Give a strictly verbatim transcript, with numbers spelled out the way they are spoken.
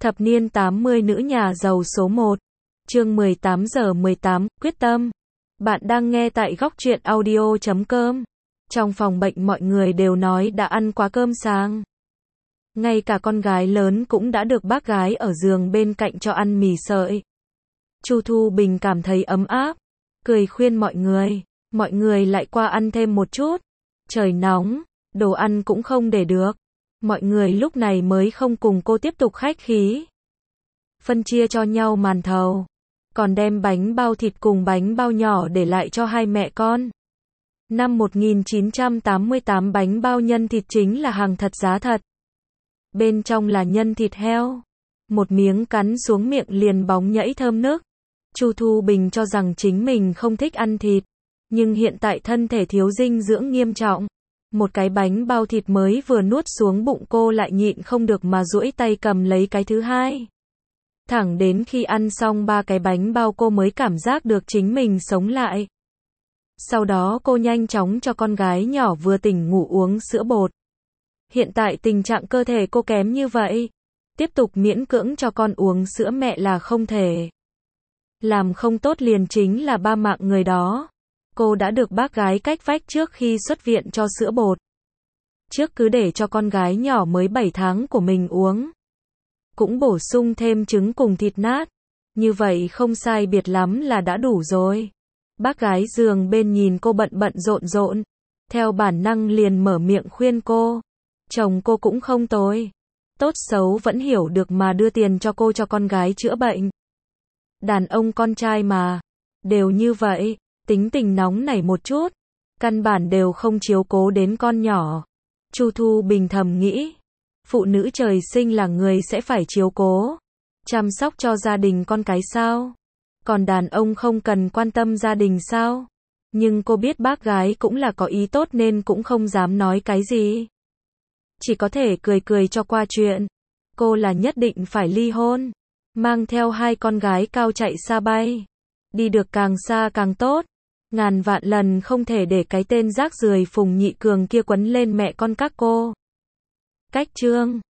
Thập niên tám mươi nữ nhà giàu số một. Chương mười tám giờ mười tám, quyết tâm. Bạn đang nghe tại góc truyện audio chấm com. Trong phòng bệnh mọi người đều nói đã ăn quá cơm sáng. Ngay cả con gái lớn cũng đã được bác gái ở giường bên cạnh cho ăn mì sợi. Chu Thu Bình cảm thấy ấm áp, cười khuyên mọi người, mọi người lại qua ăn thêm một chút. Trời nóng, đồ ăn cũng không để được. Mọi người lúc này mới không cùng cô tiếp tục khách khí. Phân chia cho nhau màn thầu, còn đem bánh bao thịt cùng bánh bao nhỏ để lại cho hai mẹ con. Năm một nghìn chín trăm tám mươi tám bánh bao nhân thịt chính là hàng thật giá thật. Bên trong là nhân thịt heo. Một miếng cắn xuống miệng liền bóng nhảy thơm nức. Chu Thu Bình cho rằng chính mình không thích ăn thịt, nhưng hiện tại thân thể thiếu dinh dưỡng nghiêm trọng. Một cái bánh bao thịt mới vừa nuốt xuống bụng cô lại nhịn không được mà duỗi tay cầm lấy cái thứ hai. Thẳng đến khi ăn xong ba cái bánh bao cô mới cảm giác được chính mình sống lại. Sau đó cô nhanh chóng cho con gái nhỏ vừa tỉnh ngủ uống sữa bột. Hiện tại tình trạng cơ thể cô kém như vậy, tiếp tục miễn cưỡng cho con uống sữa mẹ là không thể. Làm không tốt liền chính là ba mạng người đó. Cô đã được bác gái cách vách trước khi xuất viện cho sữa bột. Trước cứ để cho con gái nhỏ mới bảy tháng của mình uống. Cũng bổ sung thêm trứng cùng thịt nát. Như vậy không sai biệt lắm là đã đủ rồi. Bác gái giường bên nhìn cô bận bận rộn rộn. Theo bản năng liền mở miệng khuyên cô. Chồng cô cũng không tồi. Tốt xấu vẫn hiểu được mà đưa tiền cho cô cho con gái chữa bệnh. Đàn ông con trai mà. Đều như vậy. Tính tình nóng nảy một chút, căn bản đều không chiếu cố đến con nhỏ. Chu Thu Bình thầm nghĩ, phụ nữ trời sinh là người sẽ phải chiếu cố, chăm sóc cho gia đình con cái sao? Còn đàn ông không cần quan tâm gia đình sao? Nhưng cô biết bác gái cũng là có ý tốt nên cũng không dám nói cái gì. Chỉ có thể cười cười cho qua chuyện. Cô là nhất định phải ly hôn, mang theo hai con gái cao chạy xa bay. Đi được càng xa càng tốt. Ngàn vạn lần không thể để cái tên rác rưởi Phùng Nhị Cường kia quấn lên mẹ con các cô. Cách chương